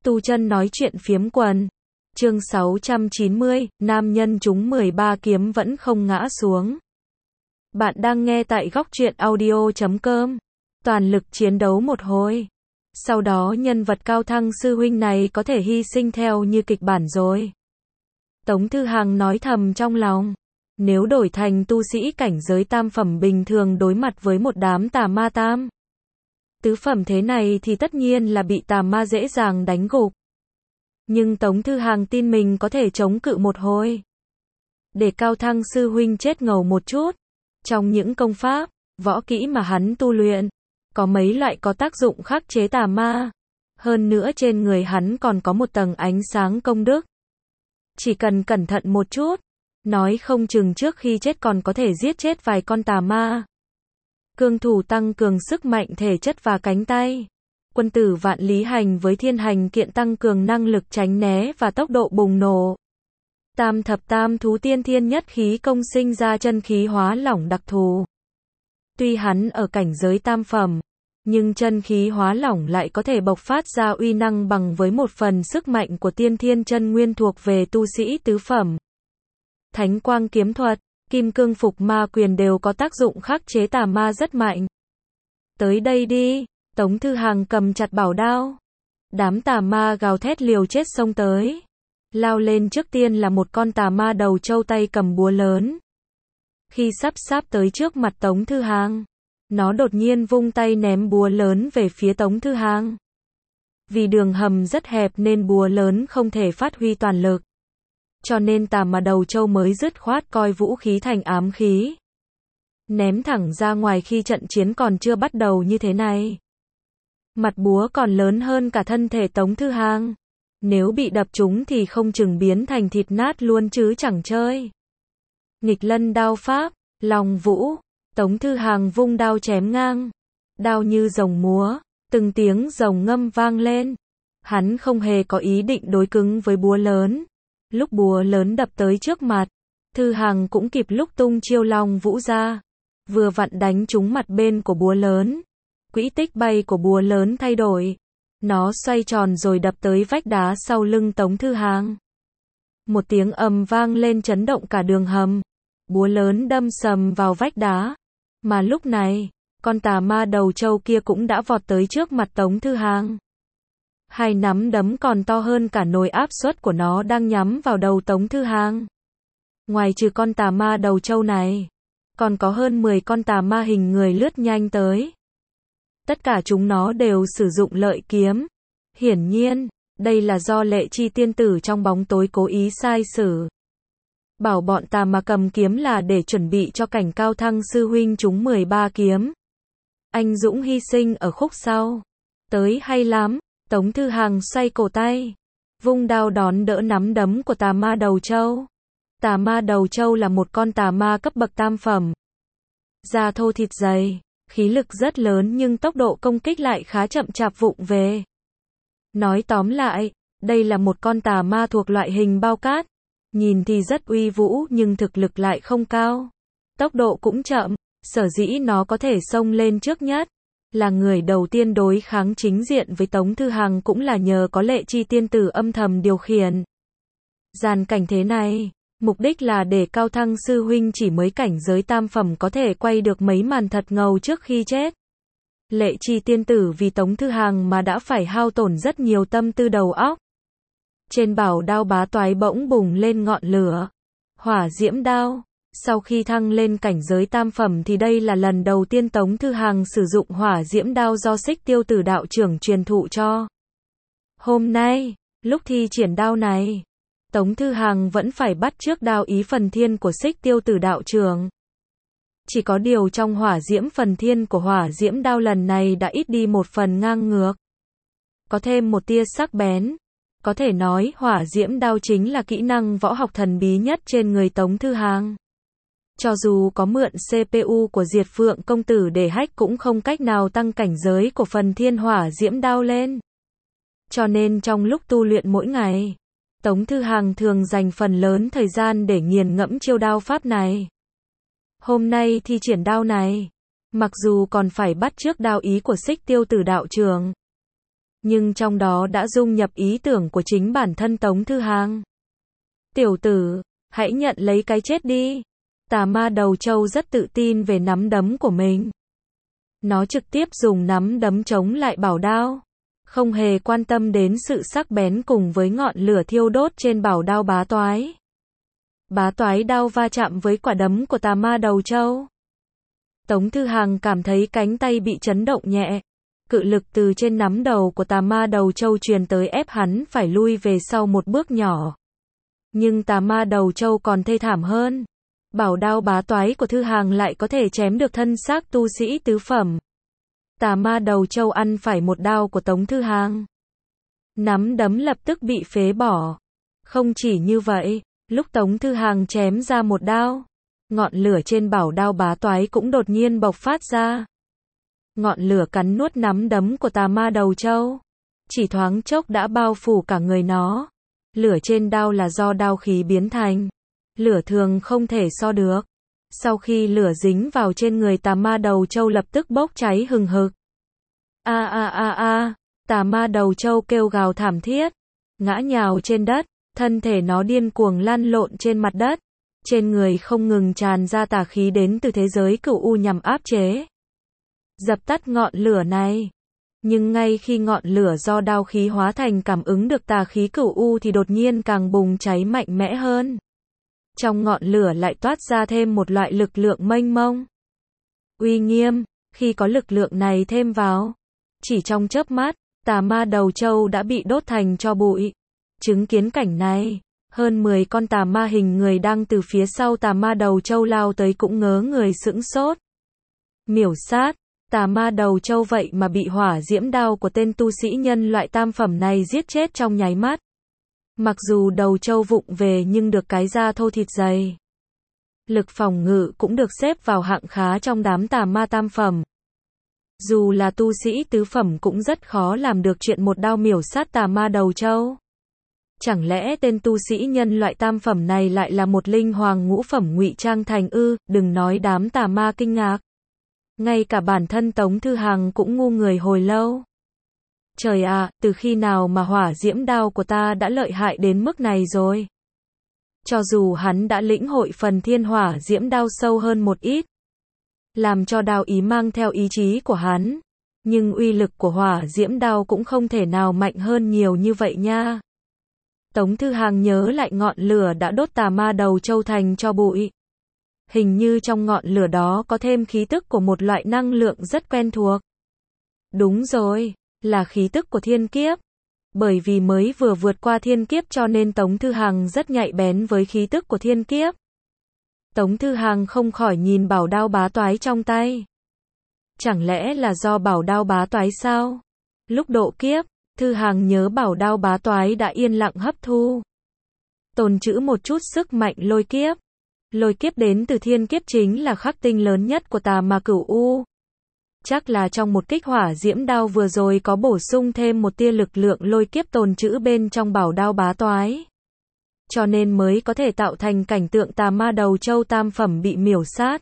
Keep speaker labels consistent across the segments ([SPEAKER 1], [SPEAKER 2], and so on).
[SPEAKER 1] Tu chân nói chuyện phiếm quần. Chương 690, nam nhân trúng 13 kiếm vẫn không ngã xuống. Bạn đang nghe tại góc truyện audio.com. Toàn lực chiến đấu một hồi. Sau đó nhân vật cao thăng sư huynh này có thể hy sinh theo như kịch bản rồi. Tống Thư Hằng nói thầm trong lòng. Nếu đổi thành tu sĩ cảnh giới tam phẩm bình thường đối mặt với một đám tà ma tam tứ phẩm thế này thì tất nhiên là bị tà ma dễ dàng đánh gục. Nhưng Tống Thư Hằng tin mình có thể chống cự một hồi. Để cao thăng sư huynh chết ngầu một chút. Trong những công pháp, võ kỹ mà hắn tu luyện, có mấy loại có tác dụng khắc chế tà ma. Hơn nữa trên người hắn còn có một tầng ánh sáng công đức. Chỉ cần cẩn thận một chút, nói không chừng trước khi chết còn có thể giết chết vài con tà ma. Cương thủ tăng cường sức mạnh thể chất và cánh tay. Quân tử vạn lý hành với thiên hành kiện tăng cường năng lực tránh né và tốc độ bùng nổ. Tam thập tam thú tiên thiên nhất khí công sinh ra chân khí hóa lỏng đặc thù. Tuy hắn ở cảnh giới tam phẩm, nhưng chân khí hóa lỏng lại có thể bộc phát ra uy năng bằng với một phần sức mạnh của tiên thiên chân nguyên thuộc về tu sĩ tứ phẩm. Thánh quang kiếm thuật, kim cương phục ma quyền đều có tác dụng khắc chế tà ma rất mạnh. Tới đây đi, Tống Thư Hằng cầm chặt bảo đao. Đám tà ma gào thét liều chết xông tới. Lao lên trước tiên là một con tà ma đầu trâu tay cầm búa lớn. Khi sắp tới trước mặt Tống Thư Hằng, nó đột nhiên vung tay ném búa lớn về phía Tống Thư Hằng. Vì đường hầm rất hẹp nên búa lớn không thể phát huy toàn lực. Cho nên tà ma đầu trâu mới dứt khoát coi vũ khí thành ám khí. Ném thẳng ra ngoài khi trận chiến còn chưa bắt đầu như thế này. Mặt búa còn lớn hơn cả thân thể Tống Thư Hằng. Nếu bị đập trúng thì không chừng biến thành thịt nát luôn chứ chẳng chơi. Nghịch lân đao pháp, long vũ, Tống Thư Hằng vung đao chém ngang. Đao như rồng múa, từng tiếng rồng ngâm vang lên. Hắn không hề có ý định đối cứng với búa lớn. Lúc búa lớn đập tới trước mặt, Thư Hằng cũng kịp lúc tung chiêu long vũ ra. Vừa vặn đánh trúng mặt bên của búa lớn. Quỹ tích bay của búa lớn thay đổi. Nó xoay tròn rồi đập tới vách đá sau lưng Tống Thư Hằng. Một tiếng ầm vang lên chấn động cả đường hầm. Búa lớn đâm sầm vào vách đá. Mà lúc này, con tà ma đầu trâu kia cũng đã vọt tới trước mặt Tống Thư Hằng. Hai nắm đấm còn to hơn cả nồi áp suất của nó đang nhắm vào đầu Tống Thư Hằng. Ngoài trừ con tà ma đầu trâu này, còn có hơn 10 con tà ma hình người lướt nhanh tới. Tất cả chúng nó đều sử dụng lợi kiếm. Hiển nhiên, đây là do Lệ Chi tiên tử trong bóng tối cố ý sai sử. Bảo bọn tà ma cầm kiếm là để chuẩn bị cho cảnh cao thăng sư huynh trúng 13 kiếm. Anh dũng hy sinh ở khúc sau. Tới hay lắm, Tống Thư Hằng xoay cổ tay. Vung đao đón đỡ nắm đấm của tà ma đầu trâu. Tà ma đầu trâu là một con tà ma cấp bậc tam phẩm. Da thô thịt dày. Khí lực rất lớn nhưng tốc độ công kích lại khá chậm chạp vụng về. Nói tóm lại, đây là một con tà ma thuộc loại hình bao cát. Nhìn thì rất uy vũ nhưng thực lực lại không cao. Tốc độ cũng chậm, sở dĩ nó có thể xông lên trước nhất. Là người đầu tiên đối kháng chính diện với Tống Thư Hằng cũng là nhờ có Lệ Chi tiên tử âm thầm điều khiển. Giàn cảnh thế này, mục đích là để cao thăng sư huynh chỉ mới cảnh giới tam phẩm có thể quay được mấy màn thật ngầu trước khi chết. Lệ Chi tiên tử vì Tống Thư Hằng mà đã phải hao tổn rất nhiều tâm tư đầu óc. Trên bảo đao bá toái bỗng bùng lên ngọn lửa. Hỏa diễm đao. Sau khi thăng lên cảnh giới tam phẩm thì đây là lần đầu tiên Tống Thư Hằng sử dụng hỏa diễm đao do Xích Tiêu Tử đạo trưởng truyền thụ cho. Hôm nay, lúc thi triển đao này, Tống Thư Hằng vẫn phải bắt chước đao ý phần thiên của Xích Tiêu Tử đạo trưởng. Chỉ có điều trong hỏa diễm phần thiên của hỏa diễm đao lần này đã ít đi một phần ngang ngược. Có thêm một tia sắc bén. Có thể nói hỏa diễm đao chính là kỹ năng võ học thần bí nhất trên người Tống Thư Hằng. Cho dù có mượn CPU của Diệt Phượng công tử để hack cũng không cách nào tăng cảnh giới của phần thiên hỏa diễm đao lên. Cho nên trong lúc tu luyện mỗi ngày, Tống Thư Hằng thường dành phần lớn thời gian để nghiền ngẫm chiêu đao pháp này. Hôm nay thi triển đao này, mặc dù còn phải bắt chước đao ý của Xích Tiêu Tử đạo trưởng, nhưng trong đó đã dung nhập ý tưởng của chính bản thân Tống Thư Hàng. Tiểu tử, hãy nhận lấy cái chết đi. Tà ma đầu trâu rất tự tin về nắm đấm của mình. Nó trực tiếp dùng nắm đấm chống lại bảo đao, không hề quan tâm đến sự sắc bén cùng với ngọn lửa thiêu đốt trên bảo đao bá toái. Bá toái đao va chạm với quả đấm của tà ma đầu trâu. Tống Thư Hàng cảm thấy cánh tay bị chấn động nhẹ. Cự lực từ trên nắm đầu của tà ma đầu trâu truyền tới ép hắn phải lui về sau một bước nhỏ. Nhưng tà ma đầu trâu còn thê thảm hơn. Bảo đao bá toái của Thư Hàng lại có thể chém được thân xác tu sĩ tứ phẩm. Tà ma đầu trâu ăn phải một đao của Tống Thư Hàng. Nắm đấm lập tức bị phế bỏ. Không chỉ như vậy, lúc Tống Thư Hàng chém ra một đao, ngọn lửa trên bảo đao bá toái cũng đột nhiên bộc phát ra. Ngọn lửa cắn nuốt nắm đấm của tà ma đầu trâu. Chỉ thoáng chốc đã bao phủ cả người nó. Lửa trên đao là do đao khí biến thành. Lửa thường không thể so được. Sau khi lửa dính vào trên người tà ma đầu trâu lập tức bốc cháy hừng hực. Tà ma đầu trâu kêu gào thảm thiết, ngã nhào trên đất, thân thể nó điên cuồng lăn lộn trên mặt đất. Trên người không ngừng tràn ra tà khí đến từ thế giới cửu u nhằm áp chế, dập tắt ngọn lửa này. Nhưng ngay khi ngọn lửa do đao khí hóa thành cảm ứng được tà khí cửu u thì đột nhiên càng bùng cháy mạnh mẽ hơn. Trong ngọn lửa lại toát ra thêm một loại lực lượng mênh mông, uy nghiêm. Khi có lực lượng này thêm vào, chỉ trong chớp mắt, tà ma đầu trâu đã bị đốt thành tro bụi. Chứng kiến cảnh này, hơn 10 con tà ma hình người đang từ phía sau tà ma đầu trâu lao tới cũng ngớ người sững sốt. Miểu sát, tà ma đầu trâu vậy mà bị hỏa diễm đao của tên tu sĩ nhân loại tam phẩm này giết chết trong nháy mắt. Mặc dù đầu trâu vụng về nhưng được cái da thô thịt dày. Lực phòng ngự cũng được xếp vào hạng khá trong đám tà ma tam phẩm. Dù là tu sĩ tứ phẩm cũng rất khó làm được chuyện một đao miểu sát tà ma đầu trâu. Chẳng lẽ tên tu sĩ nhân loại tam phẩm này lại là một linh hoàng ngũ phẩm ngụy trang thành ư? Đừng nói đám tà ma kinh ngạc. Ngay cả bản thân Tống Thư Hàng cũng ngu người hồi lâu. Trời ạ, từ khi nào mà hỏa diễm đao của ta đã lợi hại đến mức này rồi? Cho dù hắn đã lĩnh hội phần thiên hỏa diễm đao sâu hơn một ít, làm cho đao ý mang theo ý chí của hắn, nhưng uy lực của hỏa diễm đao cũng không thể nào mạnh hơn nhiều như vậy nha. Tống Thư Hàng nhớ lại ngọn lửa đã đốt tà ma đầu trâu thành tro bụi. Hình như trong ngọn lửa đó có thêm khí tức của một loại năng lượng rất quen thuộc. Đúng rồi, là khí tức của thiên kiếp. Bởi vì mới vừa vượt qua thiên kiếp cho nên Tống Thư Hàng rất nhạy bén với khí tức của thiên kiếp. Tống Thư Hàng không khỏi nhìn bảo đao bá toái trong tay. Chẳng lẽ là do bảo đao bá toái sao? Lúc độ kiếp, Thư Hàng nhớ bảo đao bá toái đã yên lặng hấp thu, tồn trữ một chút sức mạnh lôi kiếp. Lôi kiếp đến từ thiên kiếp chính là khắc tinh lớn nhất của tà ma cửu u. Chắc là trong một kích hỏa diễm đao vừa rồi có bổ sung thêm một tia lực lượng lôi kiếp tồn trữ bên trong bảo đao bá toái. Cho nên mới có thể tạo thành cảnh tượng tà ma đầu trâu tam phẩm bị miểu sát.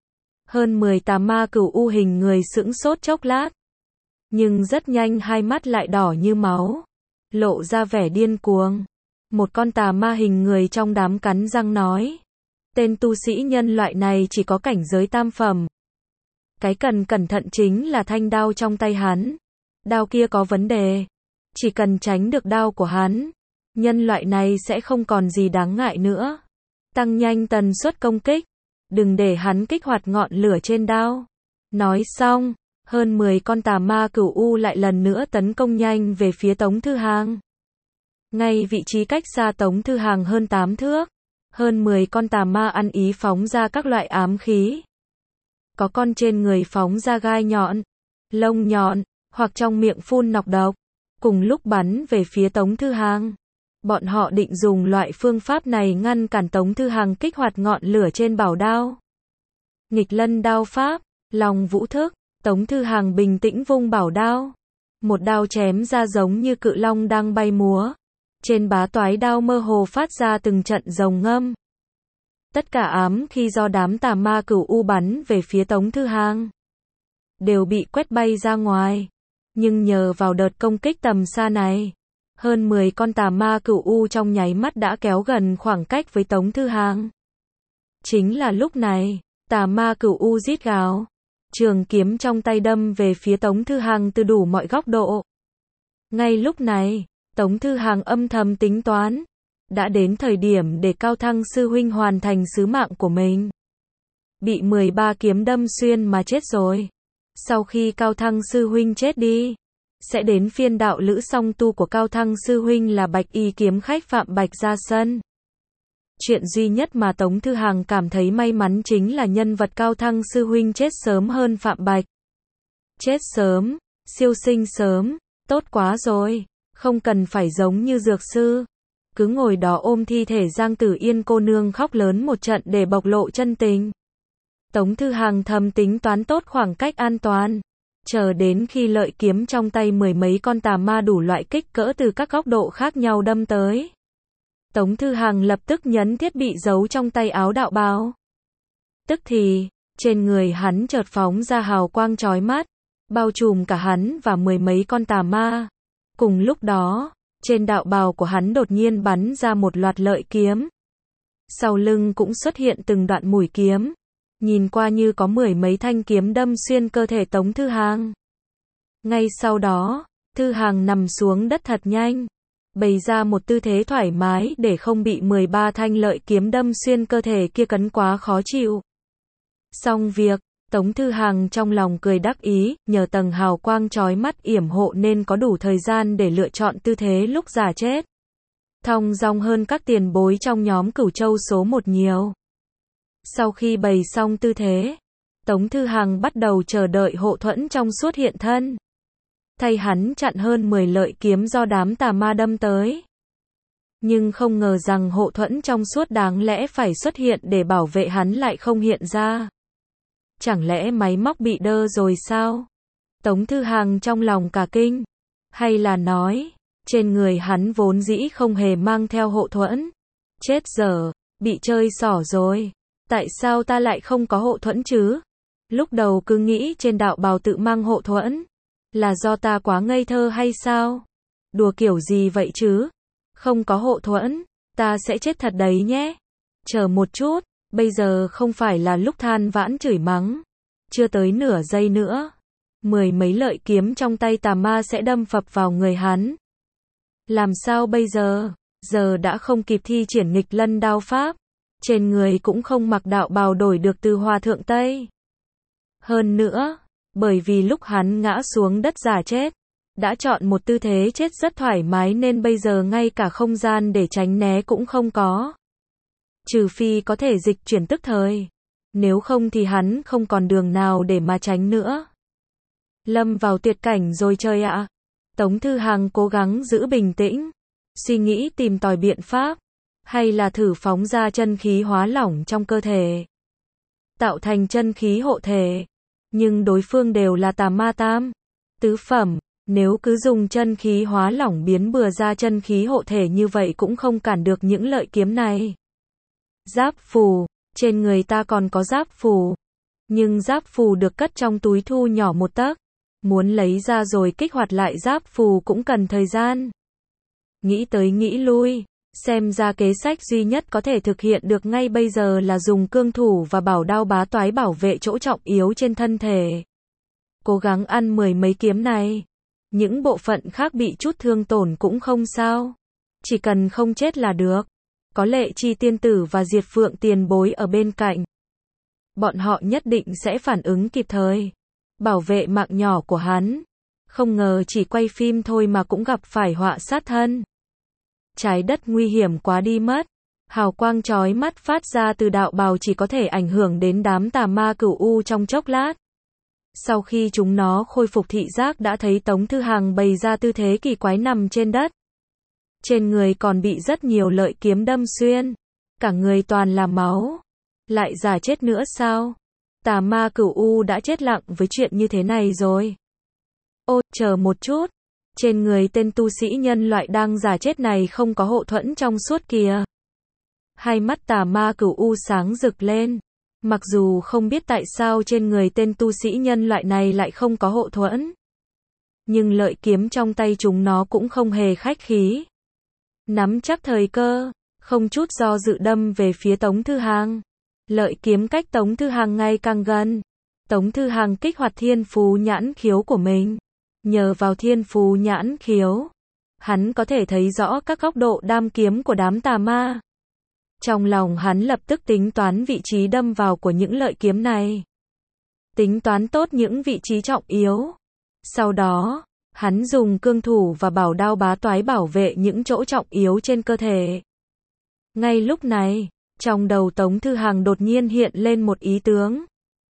[SPEAKER 1] Hơn 10 tà ma cửu u hình người sững sốt chốc lát. Nhưng rất nhanh hai mắt lại đỏ như máu, lộ ra vẻ điên cuồng. Một con tà ma hình người trong đám cắn răng nói. Tên tu sĩ nhân loại này chỉ có cảnh giới tam phẩm. Cái cần cẩn thận chính là thanh đao trong tay hắn. Đao kia có vấn đề. Chỉ cần tránh được đao của hắn, nhân loại này sẽ không còn gì đáng ngại nữa. Tăng nhanh tần suất công kích. Đừng để hắn kích hoạt ngọn lửa trên đao. Nói xong, hơn 10 con tà ma cửu u lại lần nữa tấn công nhanh về phía Tống Thư Hàng. Ngay vị trí cách xa Tống Thư Hàng hơn 8 thước. Hơn 10 con tà ma ăn ý phóng ra các loại ám khí. Có con trên người phóng ra gai nhọn, lông nhọn, hoặc trong miệng phun nọc độc, cùng lúc bắn về phía Tống Thư Hàng. Bọn họ định dùng loại phương pháp này ngăn cản Tống Thư Hàng kích hoạt ngọn lửa trên bảo đao. Nghịch lân đao pháp, lòng vũ thức, Tống Thư Hàng bình tĩnh vung bảo đao. Một đao chém ra giống như cự long đang bay múa. Trên bá toái đao mơ hồ phát ra từng trận rồng ngâm. Tất cả ám khi do đám tà ma cửu u bắn về phía Tống Thư Hàng đều bị quét bay ra ngoài. Nhưng nhờ vào đợt công kích tầm xa này, hơn 10 con tà ma cửu u trong nháy mắt đã kéo gần khoảng cách với Tống Thư Hàng. Chính là lúc này, tà ma cửu u rít gào, trường kiếm trong tay đâm về phía Tống Thư Hàng từ đủ mọi góc độ. Ngay lúc này, Tống Thư Hàng âm thầm tính toán, đã đến thời điểm để Cao Thăng sư huynh hoàn thành sứ mạng của mình. Bị 13 kiếm đâm xuyên mà chết rồi. Sau khi Cao Thăng sư huynh chết đi, sẽ đến phiên đạo lữ song tu của Cao Thăng sư huynh là Bạch Y kiếm khách Phạm Bạch ra sân. Chuyện duy nhất mà Tống Thư Hàng cảm thấy may mắn chính là nhân vật Cao Thăng sư huynh chết sớm hơn Phạm Bạch. Chết sớm, siêu sinh sớm, tốt quá rồi, không cần phải giống như dược sư. Cứ ngồi đó ôm thi thể Giang Tử Yên cô nương khóc lớn một trận để bộc lộ chân tình. Tống Thư Hàng thầm tính toán tốt khoảng cách an toàn. Chờ đến khi lợi kiếm trong tay mười mấy con tà ma đủ loại kích cỡ từ các góc độ khác nhau đâm tới. Tống Thư Hàng lập tức nhấn thiết bị giấu trong tay áo đạo bào. Tức thì, trên người hắn chợt phóng ra hào quang chói mắt, bao trùm cả hắn và mười mấy con tà ma. Cùng lúc đó, trên đạo bào của hắn đột nhiên bắn ra một loạt lợi kiếm. Sau lưng cũng xuất hiện từng đoạn mũi kiếm. Nhìn qua như có mười mấy thanh kiếm đâm xuyên cơ thể Tống Thư Hàng. Ngay sau đó, Thư Hàng nằm xuống đất thật nhanh, bày ra một tư thế thoải mái để không bị 13 thanh lợi kiếm đâm xuyên cơ thể kia cấn quá khó chịu. Xong việc, Tống Thư Hàng trong lòng cười đắc ý, nhờ tầng hào quang chói mắt yểm hộ nên có đủ thời gian để lựa chọn tư thế lúc giả chết. Thong dong hơn các tiền bối trong nhóm Cửu Châu số 1 nhiều. Sau khi bày xong tư thế, Tống Thư Hàng bắt đầu chờ đợi hộ thuẫn trong suốt hiện thân. Thay hắn chặn hơn 10 lợi kiếm do đám tà ma đâm tới. Nhưng không ngờ rằng hộ thuẫn trong suốt đáng lẽ phải xuất hiện để bảo vệ hắn lại không hiện ra. Chẳng lẽ máy móc bị đơ rồi sao? Tống Thư Hàng trong lòng cả kinh. Hay là nói, trên người hắn vốn dĩ không hề mang theo hộ thuẫn. Chết dở, bị chơi xỏ rồi. Tại sao ta lại không có hộ thuẫn chứ? Lúc đầu cứ nghĩ trên đạo bào tự mang hộ thuẫn. Là do ta quá ngây thơ hay sao? Đùa kiểu gì vậy chứ? Không có hộ thuẫn, ta sẽ chết thật đấy nhé. Chờ một chút, bây giờ không phải là lúc than vãn chửi mắng. Chưa tới nửa giây nữa, mười mấy lợi kiếm trong tay tà ma sẽ đâm phập vào người hắn. Làm sao bây giờ? Giờ đã không kịp thi triển nghịch lân đao pháp. Trên người cũng không mặc đạo bào đổi được từ Hòa Thượng Tây. Hơn nữa, bởi vì lúc hắn ngã xuống đất giả chết, đã chọn một tư thế chết rất thoải mái nên bây giờ ngay cả không gian để tránh né cũng không có. Trừ phi có thể dịch chuyển tức thời. Nếu không thì hắn không còn đường nào để mà tránh nữa. Lâm vào tuyệt cảnh rồi trời ạ. Tống Thư Hàng cố gắng giữ bình tĩnh, suy nghĩ tìm tòi biện pháp. Hay là thử phóng ra chân khí hóa lỏng trong cơ thể, tạo thành chân khí hộ thể. Nhưng đối phương đều là tà ma tam tứ phẩm, nếu cứ dùng chân khí hóa lỏng biến bừa ra chân khí hộ thể như vậy cũng không cản được những lợi kiếm này. Giáp phù, trên người ta còn có giáp phù, nhưng giáp phù được cất trong túi thu nhỏ một tấc, muốn lấy ra rồi kích hoạt lại giáp phù cũng cần thời gian. Nghĩ tới nghĩ lui, xem ra kế sách duy nhất có thể thực hiện được ngay bây giờ là dùng cương thủ và bảo đao bá toái bảo vệ chỗ trọng yếu trên thân thể. Cố gắng ăn mười mấy kiếm này. Những bộ phận khác bị chút thương tổn cũng không sao. Chỉ cần không chết là được. Có Lệ Chi tiên tử và Diệt Phượng tiền bối ở bên cạnh. Bọn họ nhất định sẽ phản ứng kịp thời. Bảo vệ mạng nhỏ của hắn. Không ngờ chỉ quay phim thôi mà cũng gặp phải họa sát thân. Trái đất nguy hiểm quá đi mất. Hào quang chói mắt phát ra từ đạo bào chỉ có thể ảnh hưởng đến đám tà ma cửu u trong chốc lát. Sau khi chúng nó khôi phục thị giác đã thấy Tống Thư Hàng bày ra tư thế kỳ quái nằm trên đất. Trên người còn bị rất nhiều lợi kiếm đâm xuyên. Cả người toàn là máu. Lại giả chết nữa sao? Tà ma cửu u đã chết lặng với chuyện như thế này rồi. Ô, chờ một chút. Trên người tên tu sĩ nhân loại đang giả chết này không có hộ thuẫn trong suốt kìa. Hai mắt tà ma cửu u sáng rực lên. Mặc dù không biết tại sao trên người tên tu sĩ nhân loại này lại không có hộ thuẫn. Nhưng lợi kiếm trong tay chúng nó cũng không hề khách khí. Nắm chắc thời cơ, không chút do dự đâm về phía Tống Thư Hàng. Lợi kiếm cách Tống Thư Hàng ngày càng gần. Tống Thư Hàng kích hoạt thiên phú nhãn khiếu của mình. Nhờ vào thiên phú nhãn khiếu, hắn có thể thấy rõ các góc độ đam kiếm của đám tà ma. Trong lòng hắn lập tức tính toán vị trí đâm vào của những lợi kiếm này. Tính toán tốt những vị trí trọng yếu. Sau đó, hắn dùng cương thủ và bảo đao bá toái bảo vệ những chỗ trọng yếu trên cơ thể. Ngay lúc này, trong đầu Tống Thư Hàng đột nhiên hiện lên một ý tướng.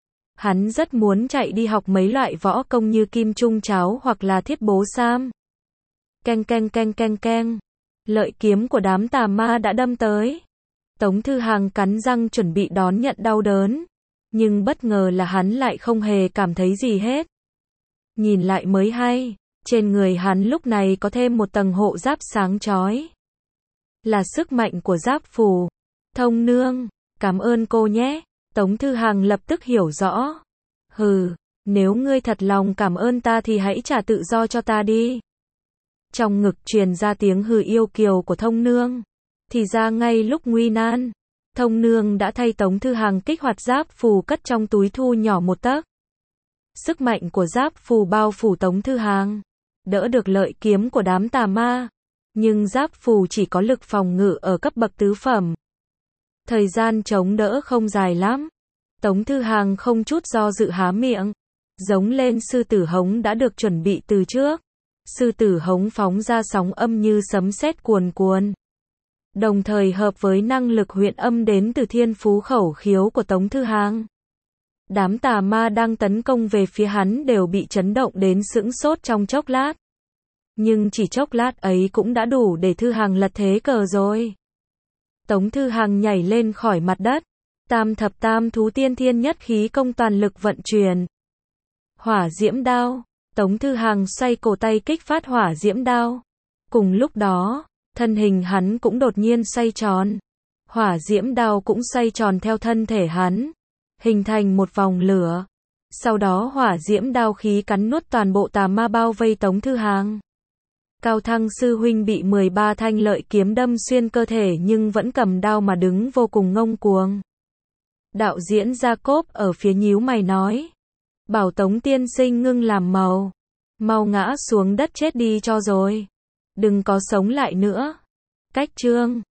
[SPEAKER 1] Hắn rất muốn chạy đi học mấy loại võ công như kim trung cháo hoặc là thiết bố sam. Keng keng keng keng keng. Lợi kiếm của đám tà ma đã đâm tới. Tống Thư Hàng cắn răng chuẩn bị đón nhận đau đớn. Nhưng bất ngờ là hắn lại không hề cảm thấy gì hết. Nhìn lại mới hay, trên người hắn lúc này có thêm một tầng hộ giáp sáng chói. Là sức mạnh của giáp phù. Thông nương, cảm ơn cô nhé. Tống Thư Hàng lập tức hiểu rõ. Hừ, nếu ngươi thật lòng cảm ơn ta thì hãy trả tự do cho ta đi. Trong ngực truyền ra tiếng hừ yêu kiều của thông nương. Thì ra ngay lúc nguy nan, thông nương đã thay Tống Thư Hàng kích hoạt giáp phù cất trong túi thu nhỏ một tấc. Sức mạnh của giáp phù bao phủ Tống Thư Hàng, đỡ được lợi kiếm của đám tà ma. Nhưng giáp phù chỉ có lực phòng ngự ở cấp bậc tứ phẩm. Thời gian chống đỡ không dài lắm. Tống Thư Hàng không chút do dự há miệng. Giống lên sư tử hống đã được chuẩn bị từ trước. Sư tử hống phóng ra sóng âm như sấm sét cuồn cuộn. Đồng thời hợp với năng lực huyện âm đến từ thiên phú khẩu khiếu của Tống Thư Hàng. Đám tà ma đang tấn công về phía hắn đều bị chấn động đến sững sốt trong chốc lát. Nhưng chỉ chốc lát ấy cũng đã đủ để Thư Hàng lật thế cờ rồi. Tống Thư Hàng nhảy lên khỏi mặt đất. Tam thập tam thú tiên thiên nhất khí công toàn lực vận chuyển. Hỏa diễm đao. Tống Thư Hàng xoay cổ tay kích phát hỏa diễm đao. Cùng lúc đó, thân hình hắn cũng đột nhiên xoay tròn. Hỏa diễm đao cũng xoay tròn theo thân thể hắn, hình thành một vòng lửa. Sau đó hỏa diễm đao khí cắn nuốt toàn bộ tà ma bao vây Tống Thư Hàng. Cao Thăng sư huynh bị 13 thanh lợi kiếm đâm xuyên cơ thể nhưng vẫn cầm đao mà đứng vô cùng ngông cuồng. Đạo diễn Jacob ở phía nhíu mày nói. Bảo Tống tiên sinh ngưng làm màu. Mau ngã xuống đất chết đi cho rồi. Đừng có sống lại nữa. Cách chương